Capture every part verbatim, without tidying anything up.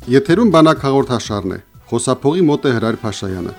Եթերում բանակ հաղորդաշարն է, խոսափողի մոտ է Հրայր Փաշայանը։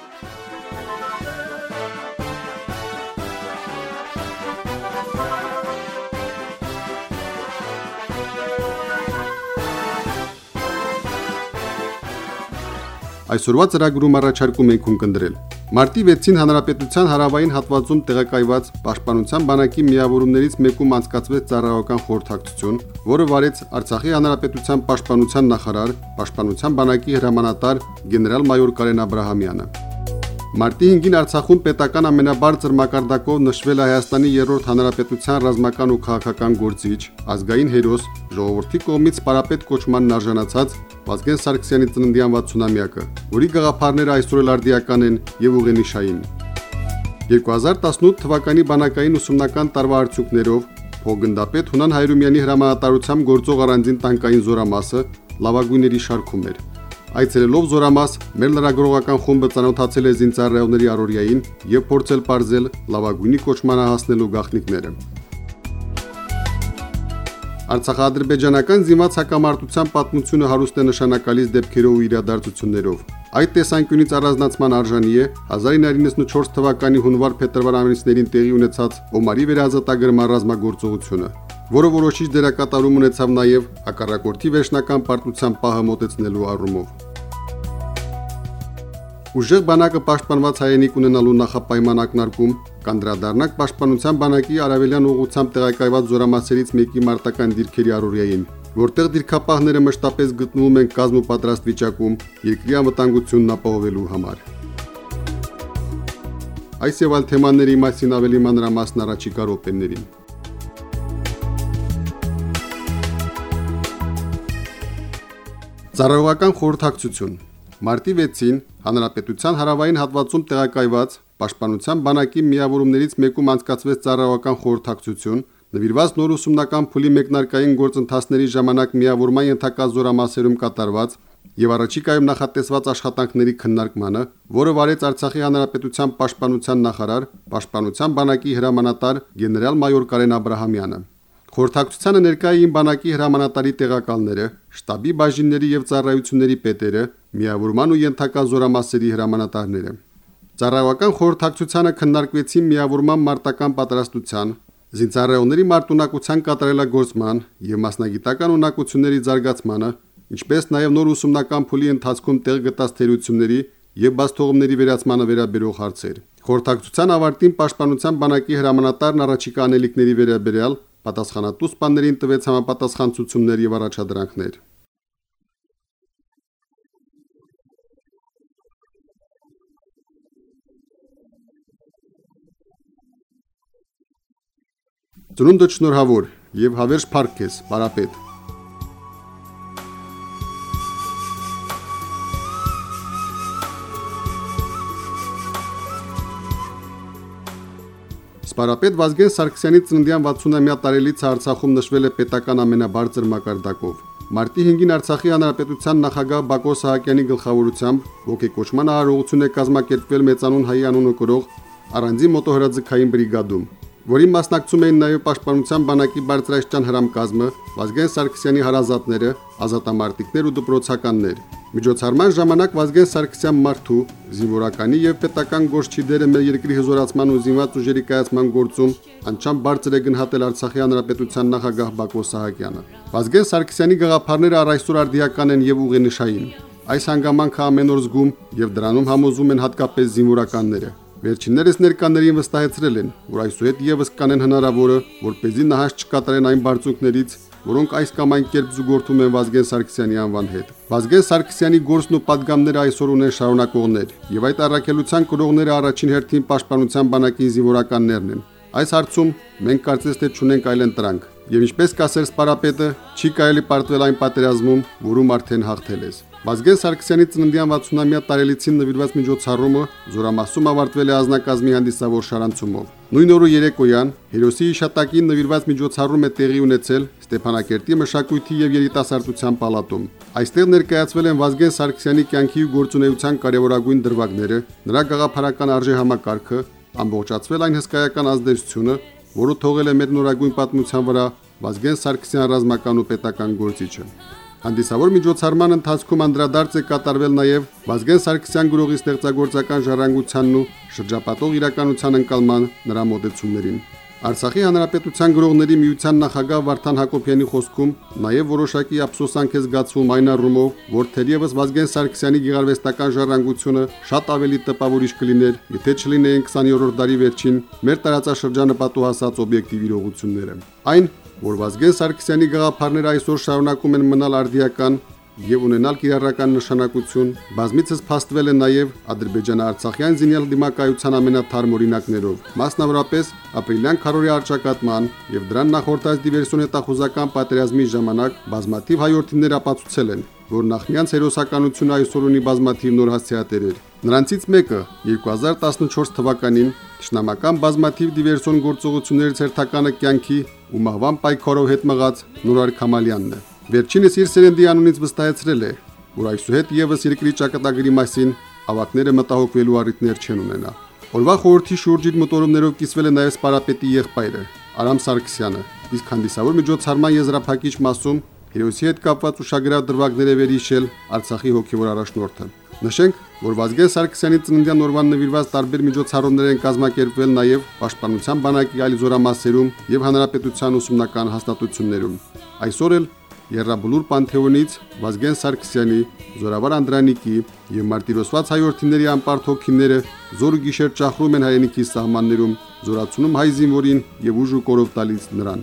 Այսօրվա ծրագրում առաջարկում ենք ունկնդրել Մարտի վեցին Հանրապետության հարավային հատվածում տեղակայված Պաշտպանության բանակի միավորումներից մեկում անցկացվեց ծառայական խորհրդակցություն, որը վարեց Արցախի Հանրապետության Պաշտպանության նախարար, Պաշտպանության բանակի հրամանատար գեներալ-մայոր Կարեն Աբրահամյանը։ Մարտի հինգին Արցախում պետական ամենաբարձր մակարդակով նշվել է Հայաստանի երրորդ հանրապետության ռազմական ու քաղաքական գործիչ, ազգային հերոս, ժողովրդի կողմից պարապետ կոչմանն արժանացած Վազգեն Սարգսյանի ծննդյան վաթսունամյակը, որի գաղափարները այսօր էլ արդիական են եւ ուղենիշային։ երկու հազար տասնութ թվականի բանակային ուսումնական տարվա արդյունքներով Փոխգնդապետ Հունան Հայրումյանի հրամանատարությամբ գործող առանձին տանկային զորամասը լավագույնների շարքում էր։ Այցելելով զորամաս, մեր լրագրողական խումբը ծանոթացել է զինծառայողների առօրյային եւ փորձել բարձել լավագույնի կոչմանը հասնելու գաղտնիքները։ Արցախա-ադրբեջանական զինված հակամարտության պատմությունը հարուստ է նշանակալից դեպքերով ու իրադարձություններով։ Այդ տեսանկյունից առանձնացման արժանի է հազար ինը հարյուր իննսունչորս թվականի հունվար-փետրվար ամիսներին տեղի ունեցած Օմարի վերահազատագրման ռազմագործողությունը, որը որոշիչ դերակատարում ունեցավ նաև հակառակորդի վերջնական պարտության պահը մոտեցնելու առումով։ Ուժեղ բանակը պաշտպանված հայրենիք ունենալու նախապայման ակնարկում կանդրադառնանք Պաշտպանության բանակի արևելյան ուղղությամբ տեղակայված զորամասերից մեկի մարտական դիրքերի առօրյային, որտեղ դիրքապահները մշտապես գտնվում են կազմ ու պատրաստ վիճակում երկրի անվտանգությունն ապահովելու համար։ Այս եւ այլ թեմաների մասին ավելի մանրամասն առաջիկա րոպեներին։ Ծառայողական խորհրդակցություն Մարտի վեցին Հանրապետության հարավային հատվածում տեղակայված Պաշտպանության բանակի միավորումներից մեկում անցկացվեց ծառայողական խորհրդակցություն, նվիրված նոր ուսումնական փուլի մեկնարկային գործընթացների ժամանակ միավորման ենթակա զորամասերում կատարված եւ առաջիկայում նախատեսված աշխատանքների քննարկմանը, որը վարեց Արցախի Հանրապետության Պաշտպանության նախարար, Պաշտպանության բանակի հրամանատար գեներալ-մայոր Կարեն Աբրահամյանը։ Խորհրդակցությանը ներկայ էին բանակի հրամանատարի տեղակալները, շտաբի բաժինների եւ ծառայությունների պետերը, միավորման ու ենթակա զորամասերի հրամանատարները։ Ծառայողական խորհրդակցությանը քննարկվեցին միավորման մարտական պատրաստության, զինծառայողների մարտունակության կատարելագործման եւ մասնագիտական ունակությունների զարգացմանը, ինչպես նաեւ նոր ուսումնական փուլի ընթացքում տեղ գտած թերությունների եւ բացթողումների վերացմանը վերաբերող հարցեր։ Խորհրդակցության ավարտին Պաշտպանության բանակի հրամանատարն առաջիկա անելիքների վերաբերյալ պատասխանատու սպաներին տվեց համապատասխան ցուցումներ եւ առաջադրանքներ։ Ծնունդը շնորհավոր եւ հավերժ փառք քեզ, պարապետ։ Սպարապետ Վազգեն Սարգսյանի ծննդյան վաթսունամյա տարելիցը Արցախում նշվել է պետական ամենաբարձր մակարդակով։ Մարտի հինգին Արցախի Հանրապետության նախագահ Բակո Սահակյանի գլխավորությամբ ոգեկոչման արարողություն է կազմակերպվել մեծանուն հայի անունը կրող առանձին մոտոհրաձգային բրիգադում, որին մասնակցում էին նաև Պաշտպանության բանակի բարձրաստիճան հրամկազմը, Վազգեն Սարգսյանի հարազատները, ազատամարտիկներ ու դպրոցականներ։ Միջոցառման ժամանակ Վազգեն Սարգսյան մարդու, զինվորականի եւ պետական գործչի դերը մեր երկրի հզորացման ու զինված ուժերի կայացման գործում անչափ բարձր է գնահատել Արցախի Հանրապետության նախագահ Բակո Սահակյանը։ Վազգեն Սարգսյանի գաղափարները առայսօր արդիական են եւ ուղենիշային։ Այս հանգամանքը ամեն օր զգում եւ դրանում համոզում են հատկապես զինվորականները։ Վերջիններս ներկաներին վստահեցրել են, որ այսուհետ եւս կանեն հնարավորը, որպեսզի նահանջ չկատարեն այն բարձունքներից, որոնք այս կամ այն կերպ զուգորդում են Վազգեն Սարգսյանի անվան հետ։ Վազգեն Սարգսյանի գործն ու падգամները այսօր ունեն շարունակողներ, եւ այդ առաքելության կրողները առաջին հերթին Պաշտպանության բանակի զինվորականներն են։ Այս հարցում մենք կարծես թե չունենք այլ ընտրանք, եւ ինչպես կասեր սպարապետը, չի կարելի պարտվել այն պատերազմում, որում արդեն հաղթել ես։ Վազգեն Սարգսյանի ծննդյան վաթսունամյա տարելիցին նվիրված միջոցառումը զորամասում ավարտվել է ազնագազմի հանդիսավոր շարանցումով։ Նույն օրը երեկոյան հերոսի հիշատակին նվիրված միջոցառում է տեղի ունեցել Ստեփանակերտի մշակույթի եւ երիտասարդության պալատում։ Այստեղ ներկայացվել են Վազգեն Սարգսյանի կյանքի ու գործունեության կարևորագույն դրվագները, նրա գաղափարական արժեհամակարգը, ամբողջացվել այն հսկայական ազդեցությունը, որը թողել է մեր նորագույն պատմության վրա Վազգեն Սարգսյան ռազմական ու պետական գործիչը։ Հանդիսավոր միջոցառման ընթացքում անդրադարձ է կատարվել նաև Վազգեն Սարգսյան գրողի ստեղծագործական ժառանգությանն ու շրջապատող իրականության ընկալման նրա մոտեցումներին։ Արցախի հանրապետության գրողների միության նախագահ Վարդան Հակոբյանի խոսքում նաև որոշակի ափսոսանք է զգացվում այն առումով, որ թերևս Վազգեն Սարգսյանի գեղարվեստական ժառանգությունը շատ ավելի տպավորիչ կլիներ, եթե չլինեին քսաներորդ դարի վերջին մեր տարածաշրջանը պատուհասած օբյեկտիվ իրողությունները։ Այն, որ Վազգեն Սարգսյանի գաղափարները այսօր շարունակում են մնալ արդիական եւ ունենալ կիրառական նշանակություն, բազմիցս փաստվել է նաև ադրբեջան-արցախյան զինյալ դիմակայության ամենաթարմ օրինակներով, մասնավորապես ապրիլյան քարորի արճակատման եւ դրան նախորդած դիվերսիոն հետախուզական պատերազմի ժամանակ բազմաթիվ հայորդիներ ապացուցել են, որ նախնյանց հերոսականությունը այսօր ունի բազմաթիվ նոր հասցեատերեր։ Նրանցից մեկը երկու հազար տասնչորս թվականին Թշնամական բազմաթիվ դիվերսիոն գործողություններից հերթականը կյանքի ու մահվան պայքարով հետ մղած Նորար Քամալյանն է։ Վերջինս իր սերնդի անունից վստահեցրել է, որ այսուհետ եւս երկրի ճակատագրի մասին ավակները մտահոգվելու առիթներ չեն ունենա։ Օրվա խորհրդի շուրջ իր մտորումներով կիսվել է նաև Սպարապետի եղբայրը Արամ Սարգսյանը, իսկ հանդիսավոր միջոցառման եզրափակիչ մասում հերոսի հետ կապված ուշագրավ դրվագներ է վերհիշել Արցախի հոգևոր առաջնորդը։ Նշենք, որ Վազգեն Սարգսյանի ծննդյան օրվան նվիրված տարբեր միջոցառումներ են կազմակերպվել նաև Պաշտպանության բանակի այլ զորամասերում եւ հանրապետության ուսումնական հաստատություններում։ Այսօր էլ Եռաբլուր Պանթեոնից Վազգեն Սարգսյանի, Զորավար Անդրանիկի եւ մարտիրոսված հայորդիների անպարտ հոգիները զոր ու գիշեր ճախրում են հայրենիքի սահմաններում, զորացնում հայ զինվորին եւ ուժ ու կորով տալիս նրան։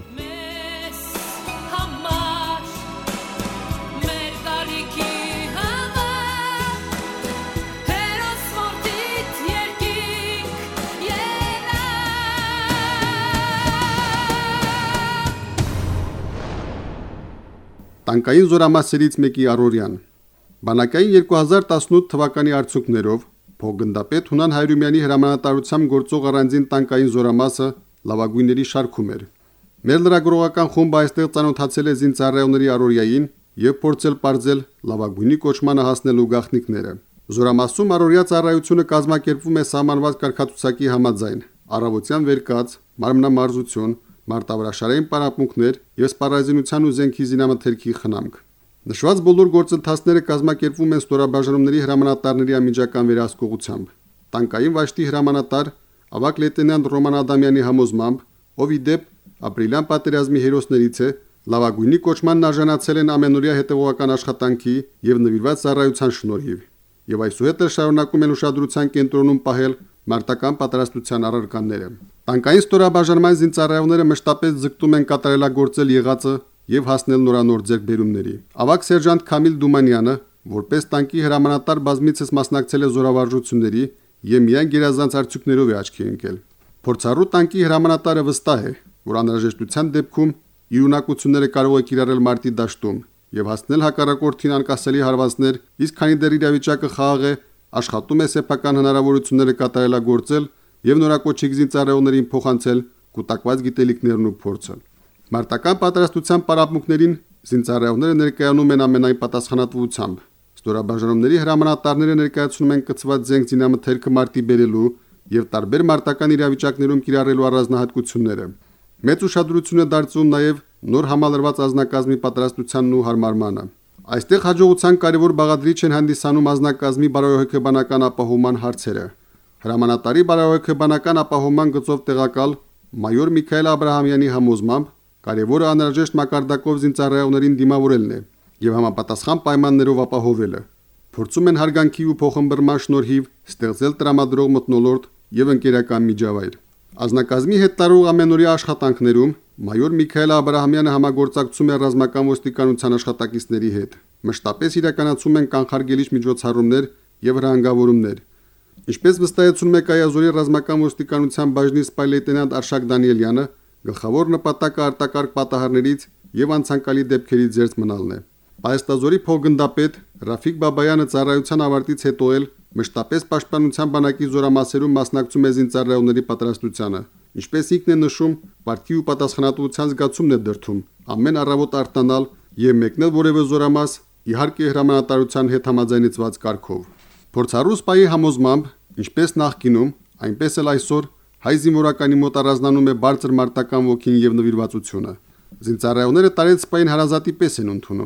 Տանկային զորամասերից մեկի առօրյան։ Բանակային երկու հազար տասնութ թվականի արդյունքներով Փոխգնդապետ Հունան Հայրումյանի հրամանատարությամբ գործող առանձին տանկային զորամասը լավագույնների շարքում էր։ Մեր լրագրողական խումբը այստեղ ծանոթացել է զինծառայողների առօրյային եւ փորձել բարձել լավագույնի կոչմանը հասնելու գաղտնիքները։ Զորամասում առօրյա ծառայությունը կազմակերպվում է սահմանված կարգացուցակի համաձայն՝ առավոտյան վերկաց, մարմնամարզություն, մարտավարաշարային պարապմունքներ եւ սպառազինության ու զենքի զինամթերքի խնամք։ Նշված բոլոր գործընթացները կազմակերպվում են ստորաբաժանումների հրամանատարների անմիջական վերահսկողությամբ։ Տանկային վաշտի հրամանատար ավագ լեյտենանտ Ռոման Ադամյանի համոզմամբ, ով ի դեպ ապրիլյան պատերազմի հերոսներից է, լավագույնի կոչմանն արժանացել են ամենօրյա հետևողական աշխատանքի եւ նվիրված ծառայության շնորհիվ, եւ այսուհետ շարունակում են ուշադրության կենտրոնում պահել մարտական պատրաստության առարկաները։ Տանկային ստորաբաժանման զինծառայողները մշտապես ձգտում են կատարելագործել եղածը եւ հասնել նորանոր ձեռքբերումների։ Ավագ սերժանտ Քամիլ Դումանյանը, որպես տանկի հրամանատար, բազմիցս մասնակցել է զորավարժությունների եւ միայն գերազանց արդյունքներով է աչքի ընկել։ Փորձառու տանկի հրամանատարը վստահ է, որ անհրաժեշտության դեպքում իր ունակությունները կարող է կիրառել մարտի դաշտում եւ հասնել հակառակորդին անկասելի հարվածներ, իսկ քանի դեռ իրավիճակը խաղաղ է, աշխատում է սեփական հնարավորությունները կատարելագործել եւ նորակոչիկ զինծառայողներին փոխանցել կուտակված գիտելիքներն ու փորձը։ Մարտական պատրաստության պարապմունքներին զինծառայողները ներկայանում են ամենայն պատասխանատվությամբ։ Ստորաբաժանումների հրամանատարները ներկայացնում են կցված զենք զինամթերքը մարտի բերելու եւ տարբեր մարտական իրավիճակներում կիրառելու առանձնահատկությունները։ Մեծ ուշադրություն է դարձվում նաեւ նոր համալրված ազնագազմի պատրաստությանն ու հարմարմանը։ Այստեղ հաջողության կարևոր բաղադրիչ են հանդիսանում ազնագազմի բարոյահոգեբանական ապահովման հարցերը։ Հրամանատարի բարոյահոգեբանական ապահովման գծով տեղակալ մայոր Միքայել Աբրահամյանի համոզմամբ կարևորը անհրաժեշտ մակարդակով զինծառայողներին դիմավորելն է եւ համապատասխան պայմաններով ապահովելը։ Փորձում են հարգանքի ու փոխհմբռնման շնորհիվ ստեղծել տրամադրող մթնոլորտ եւ ընկերական միջավայր։ Ազնագազմի հետ տարող ամենօրյա աշխատանքներում մայոր Միքայել Աբրահամյանը համագործակցում է ռազմական ոստիկանության աշխատակիցների հետ։ Մշտապես իրականացում են կանխարգելիչ միջոցառումներ եւ հրանգավորումներ։ Ինչպես վստահեցնում է Կայազորի ռազմական ոստիկանության բաժնի սպայ լեյտենանտ Արշակ Դանիելյանը, գլխավոր նպատակը արտակարգ պատահարներից եւ անցանկալի դեպքերից զերծ մնալն է։ Պայստազորի փոխգնդապետ Ռաֆիկ Բաբայանը ծառայության ավարտից հետո էլ մշտապես պաշտպանության բանակի զորամասերում մասնակցում է զինծառայողների պատրաստությանը։ Ինչպես ինքն է նշում, պարտքի ու պատասխանատվության զգացումն է դրդում ամեն առավոտ արտանալ եւ մեկնել որևէ զորամաս, իհարկե հրամանատարության հետ համաձայնեցված կարգով։ Փորձառու սպայի համոզմամբ, ինչպես նախկինում, այնպես էլ այսօր հայ զինվորականի մոտ առանձնանում է բարձր մարտական ոգին եւ նվիրվածությունը։ Զինծառայողները տարեց սպային հարազատի պես են ընդունում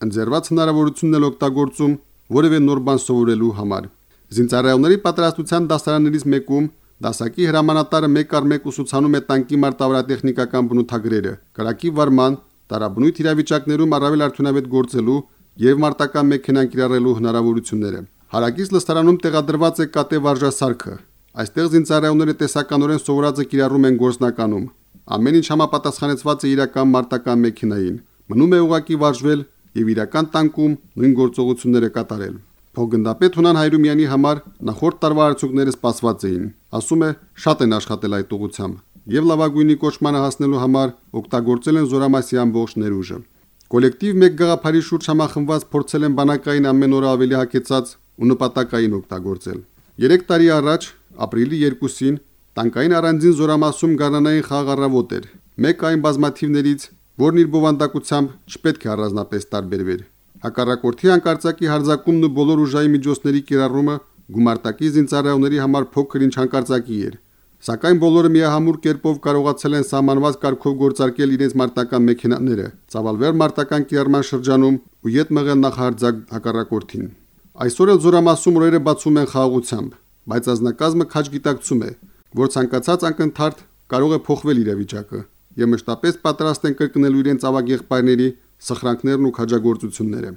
ընձեռված հնարավորությունն էլ օգտագործում որևէ նոր բան սովորելու համար։ Զինծառայողների պատրաստության դասարաններից մեկում դասակի հրամանատարը մեկ առ մեկ ուսուցանում է տանկի մարտավարատեխնիկական բնութագրերը, կրակի վարման, տարաբնույթ իրավիճակներում առավել արդյունավետ գործելու եւ մարտական մեքենան կիրառելու հնարավորությունները։ Հարակից լսարանում տեղադրված է կատե վարժասարքը։ Այստեղ զինծառայողները տեսականորեն սովորածը կիրառում են գործնականում։ Ամեն ինչ համապատասխանեցված է իրական մարտական մեքենային։ Մնում է ուղակի վարժվել եւ իրական տանկում նույն գործողությունները կատարել։ Փոխգնդապետ Հունան Հայրումյանի համար նախորդ տարվա արդյունքները սպասված էին։ Ասում է, շատ են աշխատել այդ ուղղությամբ եւ լավագույնի կոչմանը հասնելու համար օգտագործել են Զորամասի ամբողջ ներուժը։ Կոլեկտիվ մեկ գաղափարի շուրջ համախմբված փորձել են բանակային ամեն օր ավելի հագեցած ու նպատակային օգտագործել։ Երեք տարի առաջ, ապրիլի երկուսին, տանկային առանձին Զորամասում գարնանային խաղաղարավոտ էր։ Մեկ այն բազմաթիվներից, որն իր բովանդակությամբ չպետք է առանձնապես տարբերվեր։ Հակառակորդի հանկարծակի հարձակումն ու բոլոր ուժային միջոցների կիրառումը գումարտակի զինծառայողների համար փոքր ինչ հանկարծակի էր, սակայն բոլորը միահամուռ կերպով կարողացել են սահմանված կարգով գործարկել իրենց մարտական մեքենաները, ծավալվել մարտական կիրառման շրջանում ու յետ մղել նախահարձակ հակառակորդին։ Այսօր էլ Զորամասում օրերը բացում են խաղաղությամբ, բայց ազնագազմը քաջ գիտակցում է, որ ցանկացած անկընթարթ կարող է փոխվել իրավիճակը եւ մշտապես պատրաստ են կրկնելու իրենց ավագ եղբայրների սխրանքներն ու քաջագործությունները։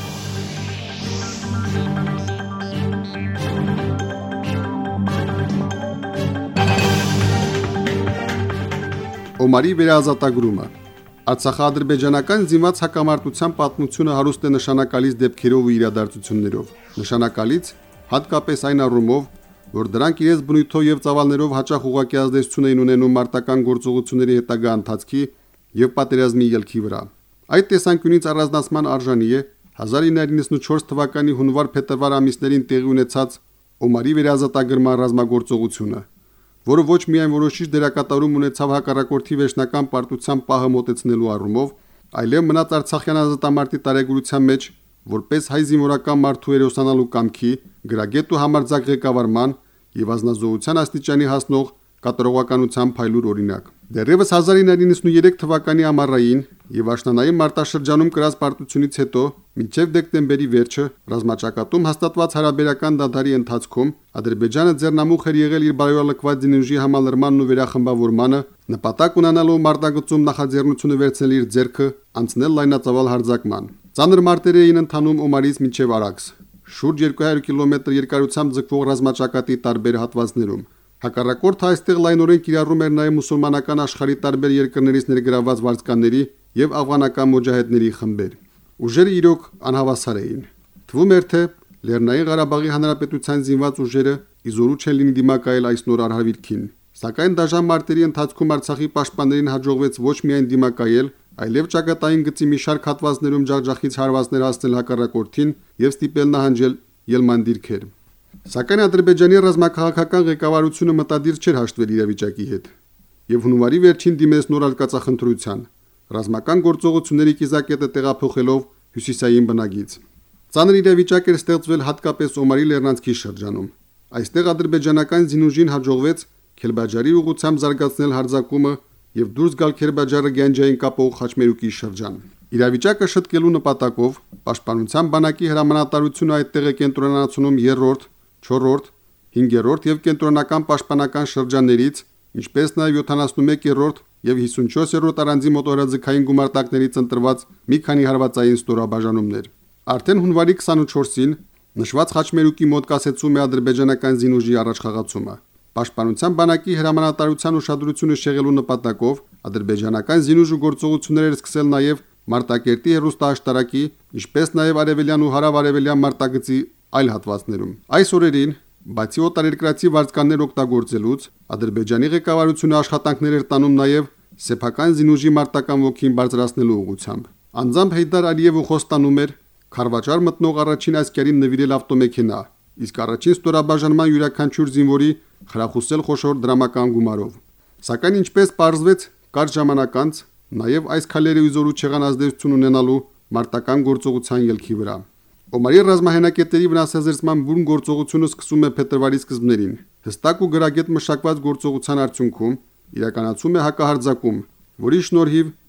Օմարի վերահազատագրումը։ Արցախա-ադրբեջանական զինված հակամարտության պատմությունը հարուստ է նշանակալից դեպքերով ու իրադարձություններով։ Նշանակալից հատկապես այն առումով, որ դրանք իրենց բնույթով եւ ծավալներով հաճախ ուղղակի ազդեցություն էին ունենում մարտական գործողությունների հետագա ընթացքի եւ պատերազմի ելքի վրա։ Այդ տեսանկյունից առանձնացման արժանի է հազար ինը հարյուր նվաթ թվականի հունվար-փետրվար ամիսներին տեղի ունեցած Օմարի վերահազատագրման ռազմագործողությունը, որը ոչ միայն որոշիչ դերակատարում ունեցավ հակառակորդի վերջնական պարտության պահը մոտեցնելու առումով, այլև մնաց Արցախյան ազատամարտի տարեգրության մեջ որպես հայ զինվորական մարդու հերոսանալու կամքի, գրագետ ու համարձակ ղեկավարման եւ ազնազոհության աստիճանի հասնող կատարողականության փայլուր օրինակ։ Դեռևս հազար ինը հարյուր նվաթ թվականի ամառային եւ աշնանային մարտաշրջանում կրած պարտությունից հետո մինչև դեկտեմբերի վերջը ռազմաճակատում հաստատված հարաբերական դադարի ընթացքում Ադրբեջանը ձեռնամուխ էր եղել իր բարոյալքված զինուժի համալրմանն ու վերախմբավորմանը, նպատակ ունենալով մարտագծում նախաձեռնությունը վերցնել իր ձեռքը, անցնել լայնածավալ հարձակման։ Ծանր մարտեր էին ընթանում Օմարից մինչև Արաքս, շուրջ երկու հարյուր կիլոմետր երկարությամբ ձգվող ռազմաճակատի տարբեր հատվածներում։ Հակառակորդը այստեղ լայնորեն կիրառում էր նաև մուսուլմանական աշխարհի տարբեր երկրներից ներգրավված վարձկանների եւ աֆղանական մոջահեդների խմբեր։ Ուժերը իրոք անհավասար էին։ Թվում էր, թե Լեռնային Ղարաբաղի Հանրապետության զինված ուժերը իզորու չեն լինի դիմակայել այս նոր արհավիրքին, սակայն դաժան մարտերի ընթացքում Արցախի պաշտպաններին հաջողվեց ոչ միայն դիմակայել, այլև ճակատային գծի մի շարք հատվածներում ջախջախից հարվածներ հասնել հակառակորդին եւ ստիպել նահանջել ելման դիրքեր։ Սակայն Ադրբեջանի ռազմաքաղաքական ղեկավարությունը մտադիր չէր հաշտվել իրավիճակի հետ եւ հունվարի վերջին դիմեց նոր արկածախնդրության, ռազմական գործողությունների կիզակետը տեղափոխելով հյուսիսային բնագիծ։ Ծանր իրավիճակ էր ստեղծվել հատկապես Օմարի Լեռնանցքի շրջանում։ Այստեղ ադրբեջանական զինուժին հաջողվեց Քելբաջարի ուղղությամբ զարգացնել հարձակումը եւ դուրս գալ Քելբաջարը Գանջային կապող Խաչմերուկի շրջան։ Իրավիճակը շտկելու նպատակով Պաշտպանության բանակի հրամանատարությունը այդտեղ է կենտրոնացնում երրորդ, չորրորդ, հինգերորդ եւ կենտրոնական պաշտպանական շրջաններից, ինչպես նաեւ յոթանասունմեկերորդ եւ հիսունչորսերորդ առանձին մոտորաձգային գումարտակներից ընտրված մի քանի հարվածային ստորաբաժանումներ։ Արդեն հունվարի քսանուչորսին նշված Խաչմերուկի մոտ կասեցում է ադրբեջանական զինուժի առաջխաղացումը։ Պաշտպանության բանակի հրամանատարության ուշադրությունը շեղելու նպատակով ադրբեջանական զինուժը գործողություններ էր սկսել նաեւ Մարտակերտի հերոստաշտարակի, ինչպես նաեւ արևելյան ու հարավ-արևելյան մարտագծի այլ հատվածներում։ Այս օրերին, բացի օտարերկրացի վարձկաններ օգտագործելուց, Ադրբեջանի ղեկավարությունը աշխատանքներ էր տանում նաեւ սեփական զինուժի մարտական ոգին բարձրացնելու ուղղությամբ։ Անձամբ Հեյդար Ալիևը խոստանում էր Խարվաճար մտնող առաջին ասկերին նվիրել ավտոմեքենա, իսկ առաջին ստորաբաժանման յուրաքանչյուր զինվորի խրախուսել խոշոր դրամական գումարով։ Սակայն ինչպես պարզվեց կարճ ժամանակ անց, նաև այս քայլերը իզորու չեղան ազդեցություն ունենալու մարտական գործողության ելքի վրա։ Օմարի ռազմահենակետերի վնասազերծման բուն գործողությունը սկսում է փետրվարի սկզբներին։ Հստակ ու գրագետ մշակված գործողության արդյունքում իրականացում է հակահարձակում, որի շնորհիվ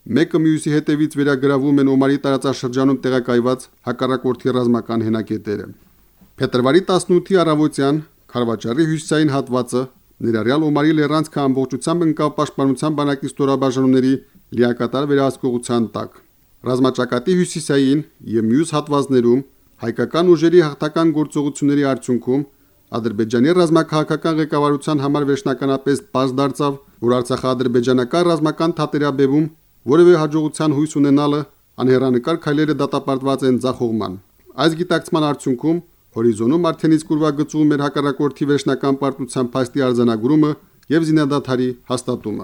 Մեկը մյուսի հետևից վերագրավում են Օմարի տարածաշրջանում տեղակայված հակառակորդի ռազմական հենակետերը։ Փետրվարի տասնութի առավոտյան Խարվաճարի հյուսիսային հատվածը ներառյալ Օմարի լեռնանցքը ամբողջությամբ ընկավ պաշտպանության բանակի ստորաբաժանումների լիակատար վերահսկողության տակ։ Ռազմաճակատի հյուսիսային եւ մյուս հատվածներում հայկական ուժերի հաղթական գործողությունների արդյունքում Ադրբեջանի ռազմաքաղաքական ղեկավարության համար վերջնականապես պարզ դարձավ, որ Արցախա-ադրբեջանական ռազմական թատերաբևում որևէ հաջողության հույս ունենալը անհեռանկար քայլերը դատապարտված են ձախողման։ Այս գիտակցման արդյունքում հորիզոնում արդեն իսկ ուրվագծում էր հակառակորդի վերջնական պարտության փաստի արձանագրումը եւ զինադադարի հաստատումը։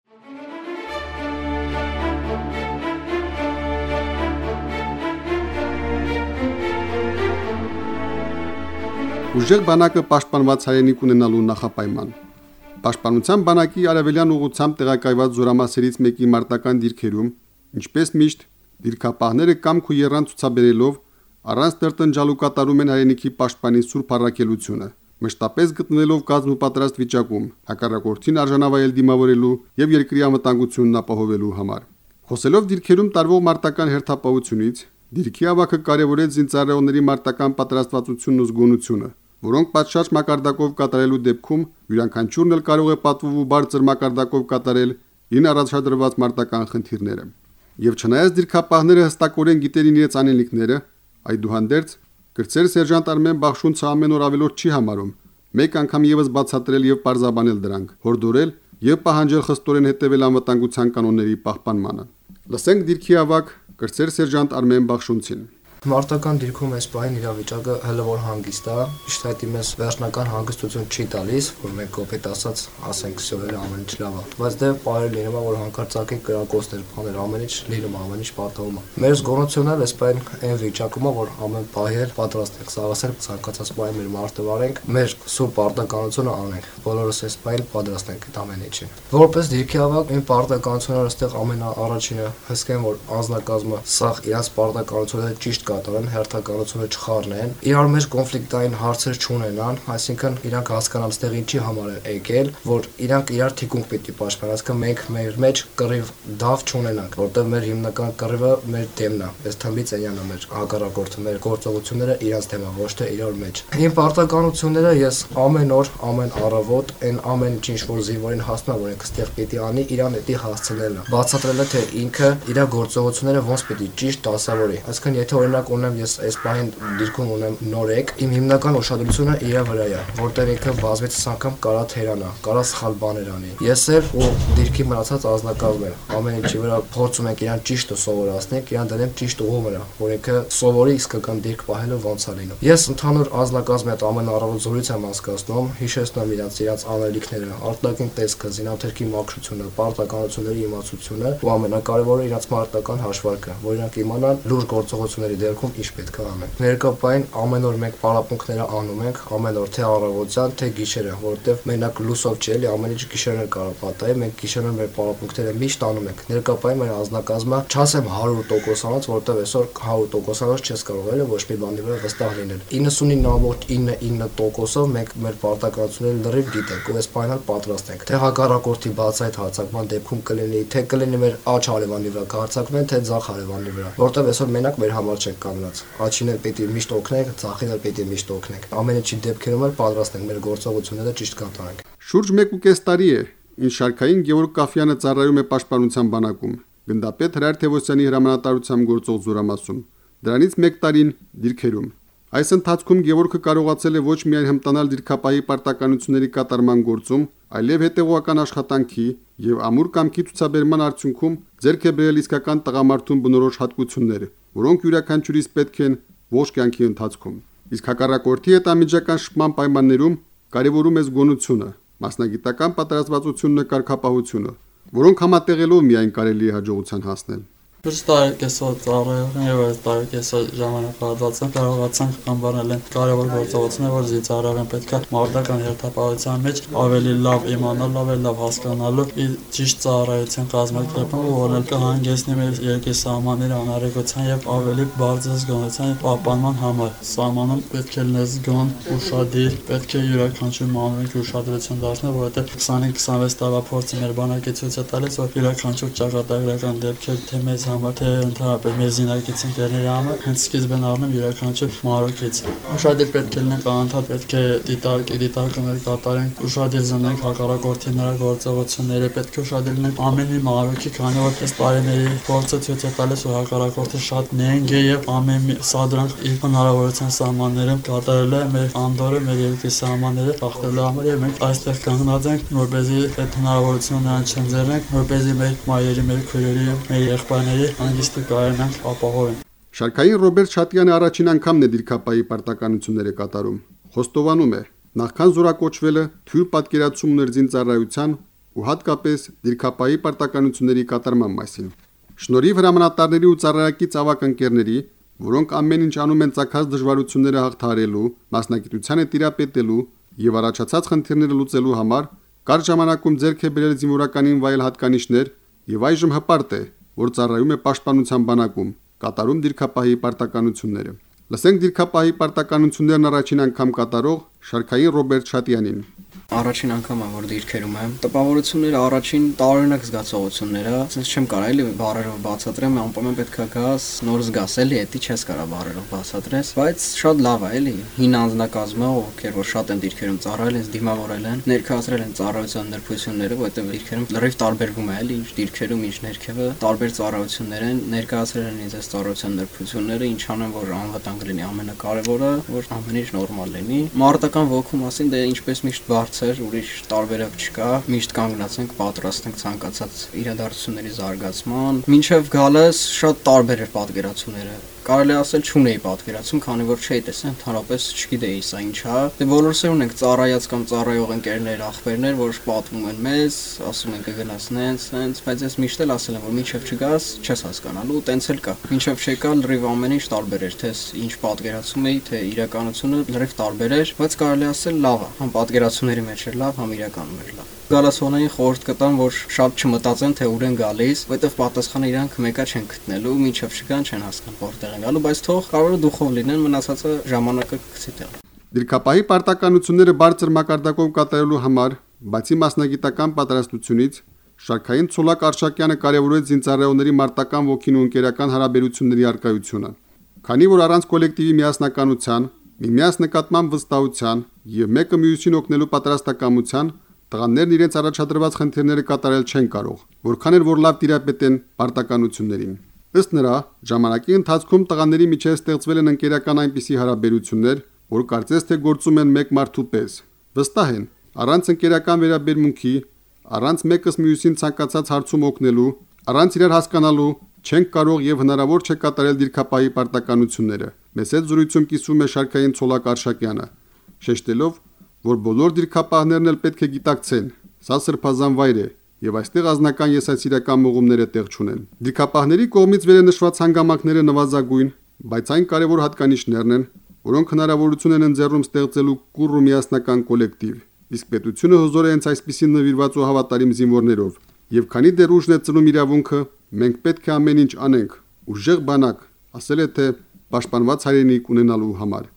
Ուժեղ բանակը պաշտպանված հայրենիք ունենալու նախապայման։ Պաշտպանության բանակի արևելյան ուղությամբ տեղակայված զորամասերից մեկի մարտական դիրքերում, ինչպես միշտ, դիրքապահները կամք ու եռան ցուցաբերելով առանց տրտնջալու կատարում են հայրենիքի պաշտպանի սուրբ առաքելությունը, մշտապես գտնվելով կազմ ու պատրաստ վիճակում հակառակորդին արժանավայել դիմավորելու եւ երկրի անվտանգությունն ապահովելու համար։ Խոսելով դիրքերում տարվող մարտական հերթապահությունից, դիրքի ավակը կարևորեց զինծառայողների մարտական պատրաստվածությունն ու զգոնությունը, որոնք պատշաճ մակարդակով կատարելու դեպքում յուրաքանչյուրն էլ կարող է պատվով ու բարձր մակարդակով կատարել ին առաջադրված մարտական խնդիրները։ Եվ չնայած դիրքապահները հստակորեն գիտերին իրենց անելիքները, այդուհանդերձ կրծեր սերժանտ Արմեն Բախշունցը ամեն օր ավելորդ չի համարում, մեկ անգամ եւս բացատրել եւ պարզաբանել դրանք, հորդորել եւ պահանջել խստորեն հետեւել անվտանգության կանոնների պահպանմանը։ Լսենք դիրքի ավակ կրծեր սերժանտ Արմեն Բախշունցին։ Մարտական դիրքում այս պահին իրավիճակը հələ որ հանգիստ է, ճիշտ այդ մեզ վերջնական հանգստություն չի տալիս, որ մենք կոպետ ասած ասենք սովորել ամեն ինչ լավ է, բայց դե պարել լինում է, որ հանկարծակի կրակոցներ, բաներ, ամեն ինչ լինում, ամեն ինչ պատահում է։ Մեր զգոնությունն էլ այս պահին այն վիճակում է, որ ամեն պահի էլ պատրաստ ենք սաղասել ցանկացած պահի մեր մարտը վարենք, մեր սուրբ պարտականությունը անենք։ Բոլորս այս պահին պատրաստ ենք այդ ամեն ինչին։ Որպես դիրքի ավակ, այն պարտականությունները այստեղ ամենաառաջինը հսկեն, որ անձնակազմը սաղ իրաց պարտականությունները ճիշտ կատարեն, հերթականությունը չխառնեն, իրար մեջ կոնֆլիկտային հարցեր չունենան, այսինքն իրանք հասկանան ստեղ ինչի համար են եկել, որ իրանք իրար թիկունք պիտի պաշտպանեն, այսինքն մենք մեր մեջ կռիվ դավ չունենանք, որտեղ մեր հիմնական կռիվը մեր դեմն է, այս թմբից էնյանը մեր հակառակորդը, մեր գործողությունները իրանց դեմ է, ոչ թե իրար մեջ։ Իմ պարտականությունները ես ամեն օր, ամեն առավոտ, այն ամեն ինչ որ զինվորին հասնում է, որ ինքը ստեղ պիտի անի, իրան էդի հասցնելն է, բացատրելը թե ինքը իր գործողությունները ոնց պիտի ճիշտ դասավորի, այսինքն եթե օրինակ ունեմ ես այս պահին դիրքում ունեմ նորեկ, իմ հիմնական ուշադրությունը իր վրա է, որտեղ ինքը բազմիցս անգամ կարա թերանա, կարա սխալ բաներ անի։ Ես էլ ու դիրքի մնացած ազնագազմերը ամեն ինչի վրա փորձում ենք իրան ճիշտը սովորացնել, իրան դրեմ ճիշտ ուղու վրա, որ ինքը սովորի իսկական դիրք պահելը ոնց է լինում։ Ես ընդհանուր ազնագազմի հետ ամեն առավոտ զորույց եմ անցկացնում, հիշեցնում իրանց իրանց անելիքները, արտաքին տեսքը, զինաթերքի մաքրությունը, պարտականությունների իմացությունը ու ամենակարևորը իրանց մարտական հաշվարկը, որ իրանք իմանան լուրջ գործողությունների դեպքում ինչ պետք է անենք։ Ներկայապայն ամեն օր մենք պարապմունքները անում ենք, ամեն օր թե առավոտյան, թե գիշերը, որովհետև մենակ լուսով չէ, էլի ամեն ինչ գիշերն կարող պատահի, մենք գիշերն մեր պարապմունքները միշտ անում ենք։ Ներկայապայն մեր ազնագազմը չասեմ հարյուր տոկոսանոց, որովհետև այսօր հարյուր տոկոսանոց չես կարող էլի ոչ մի բանի վրա վստահ լինել։ իննսունինը նոց իննսունինը տոկոսով մենք մեր պարտականությունները լրիվ գիտենք ու այս պայմանալ պատրաստ ենք։ Թե հակառակորդի բացայտ հարձակման դեպքում կլինի, թե կլինի մեր աջ հարևանի վրա կհարձակվեն, թե ձախ հարևանի վրա, որովհետև այսօր մենակ մեր համար չենք կանգնած։ Աչին էլ պիտի միշտ օգնենք, ձախին էլ պիտի միշտ օգնենք։ Ամեն ինչի դեպքերում էլ պատրաստ ենք մեր գործողությունները ճիշտ կատարենք։ Շուրջ մեկ ու կես տարի է, ինչ շարքային Գևորգ Կաֆյանը ծառայում է պաշտպանության բանակում, գնդապետ Հրայր Թևոսյանի հրամանատարությամբ գործող զորամասում, դրանից մեկ տարին դիրքերում։ Այս ընթացքում Գևորգը կարողացել է ոչ միայն հմտանալ դիրքապահի պարտականությունների կատարման գործում, այլև հետևողական աշխատանքի եւ ամուր կամքի ցուցաբերման արդյունքում ձեռք է բերել իսկական տղամարդուն բնորոշ հատկություններ, որոնք յուրաքանչյուրիս պետք են ողջ կյանքի ընթացքում։ Իսկ հակառակորդի հետ անմիջական շփման պայմաններում կարևորում է զգոնությունը, մասնագիտական պատրաստվածությունն ու կարգապահությունը, որոնք համատեղելով միայն կարելի է հաջողության հասնել։ Ոչ տարեկեսա ծառայողն եւ այս տարեկեսա ժամանակահատվածը կարողացանք անվանել են կարևոր գործողություններ, որ զինծառայողին պետք է մարտական երթապահության մեջ ավելի լավ իմանալ, ավելի լավ հասկանալու ճիշտ ծառայության կազմակերպումը, որը կհանգեցնի մեր երկրի սահմանների անարգության եւ ավելի բարձր զգոնության պահպանման համար։ Սահմանում պետք է լինել զգոն, ուշադիր, պետք է յուրաքանչյուր մանրուք ուշադրություն դարձնել, որովհետեւ քսանինք քսանվեց տարվա փորձը մեր բանակի ցույց է տալիս, որ յուրաքանչյուր ճակատագրական դեպքեր թե մեզ համար, թե ընդհանրապես մեր զինակից ընկերների համար հենց սկիզբն առնում յուրաքանչյուր մանրուքից։ Ուշադիր պետք է լինենք անընդհատ, պետք է դիտարկի դիտարկումներ կատարենք, ուշադիր զննենք հակառակորդի նրա գործողությունները, պետք է ուշադիր լինենք ամեն մի մանրուքի, քանի որ այս տարիների փորձը ցույց է տալիս, որ հակառակորդը շատ նենգ է եւ ամեն մի սադրանք իր հնարավորության սահմաններում կատարել է մեր անդորը, մեր երկրի սահմանները խախտելու համար եւ մենք այստեղ կանգնած ենք, որպեսզի այդ հնարավորությունը նրան չընձեռնենք, որպեսզի մեր մայրերի, մեր քույրերի, մեր եղբայրների հանգիստը կարողանանք ապահովել։ Շարքային Ռոբերտ Շատյանը առաջին անգամն է դիրքապահի պարտականությունները կատարում։ Խոստովանում է, նախքան զորակոչվելը թույլ պատկերացում ուներ զինծառայության ու հատկապես դիրքապահի պարտականությունների կատարման մասին։ Շնորհիվ հրամանատարների ու ծառայակից ավակ ընկերների, որոնք ամեն ինչ անում են ցակած դժվարությունները հաղթահարելու, մասնագիտությանը տիրապետելու եւ առաջացած խնդիրները լուծելու համար, կար ժամանակում ձեռք է բերել զինվորականին վայել հատկանիշներ եւ այժմ հպարտ է, որ ծառայում է պաշտպանության բանակում, կատարում դիրքապահի պարտականությունները։ Լսենք դիրքապահի պարտականություններն առաջին անգամ կատարող Շարքային Ռոբերտ Շատյանին։ Առաջին անգամ եմ, որ դիրքերում եմ։ Տպավորությունները առաջին տարօրինակ զգացողություններ է, ասես չեմ կարող էլի բառերով բացատրեմ, անպայման պետք է գաս, նոր զգաս էլի, էդի չես կարող բառերով բացատրես, բայց շատ լավ է էլի։ Հին անձնակազմը, ովքեր որ շատ են դիրքերում ծառայել, ինձ դիմավորել են, ներկայացրել են ծառայության նրբությունները, որտեղ դիրքերում լրիվ տարբերվում է էլի, ինչ դիրքերում, ինչ ներքևը, տարբեր ծառայություններ են, ներկայացրել են ինձ այս ծառայության նրբությունները, ինչ անեմ, որ անվտանգ լինի, ամենակարևորը, որ ամեն ինչ նորմալ լինի։ Մարտական ոգու մասին դե ինչպես միշտ բարձր, ուրիշ տարբերակ չկա, միշտ կանգնած ենք, պատրաստ ենք ցանկացած իրադարձությունների զարգացման։ Մինչև գալս շատ տարբեր էր պատկերացումները։ Կարելի ասել չունեի պատկերացում, քանի որ չէի տեսել, ընդհանրապես չգիտեի սա ինչ է։ Դե բոլորս ունենք ծառայած կամ ծառայող ընկերներ, ախպերներ, որ պատմում են մեզ, ասում են կգնաս նենց, նենց, բայց ես միշտ էլ ասել եմ, որ մինչև չգաս, չես հասկանալու, տենց էլ կա։ Մինչև չեկա, լրիվ ամեն ինչ տարբեր էր, թե ինչ պատկերացում էի, թե իրականությունը լրիվ տարբեր էր, բայց կարելի ասել լավ է, համ պատկերացումների մեջ էր լավ, համ իրականում էր լավ։ Գալասոնային խորհուրդ կտամ, որ շատ չմտածեն, թե ուր են գալիս, որտեվ պատասխանը իրանք մեկա չեն գտնելու, մինչև չգան չեն հասկան որտեղ են գալու, բայց թող կարողը դուխով լինեն, մնացածը ժամանակը կգցի տեղ։ Դիրքապահի պարտականությունները բարձր մակարդակով կատարելու համար, բացի մասնագիտական պատրաստությունից, Շարքային Ցոլակ Արշակյանը կարևորեց զինծառայողների մարտական ոգին ու ընկերական հարաբերությունների արկայությունը։ Քանի որ առանց կոլեկտիվի միասնականության, միմյանց նկատմամբ վստահության եւ մեկը մյուսին օգնելու պատրաստակամության տղաներն իրենց առաջադրված խնդիրները կատարել չեն կարող, որքան էլ որ լավ տիրապետեն պարտականություններին։ Ըստ նրա, ժամանակի ընթացքում տղաների միջև ստեղծվել են ընկերական այնպիսի հարաբերություններ, որ կարծես թե գործում են մեկ մարդու պես։ Վստահ են, առանց ընկերական վերաբերմունքի, առանց մեկս մյուսին ցանկացած հարցում օգնելու, առանց իրար հասկանալու չենք կարող եւ հնարավոր չէ կատարել դիրքապահի պարտականությունները։ Մեծ այդ զրույցում կիսվում է Շարքային Ցոլակ Արշակյանը, շեշտելով, որ բոլոր դիրքապահներն էլ պետք է գիտակցեն, սա սրբազան վայր է եւ այստեղ ազնական եսասիրական մողումները տեղ չունեն։ Դիրքապահների կողմից վերենշված հանգամանքները նվազագույն, բայց այն կարևոր հատկանիշներն են, որոնք հնարավորություն են ընձեռում ստեղծելու կուռ ու միասնական կոլեկտիվ։ Իսկ պետությունը հզոր է հենց այսպիսի նվիրված ու հավատարիմ զինվորներով։ Եվ քանի դեռ ուժն է ծնում իրավունքը, մենք պետք է ամեն ինչ անենք, ուժեղ բանակ, ասել է թե պաշտպանված հայրենիք ունենալու համար։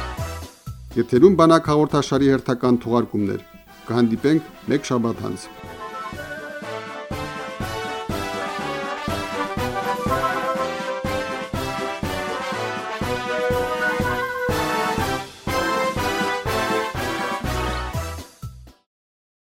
Եթերում բանակ հաղորդաշարի հերթական թողարկումներ։ Կհանդիպենք մեկ շաբաթ անց։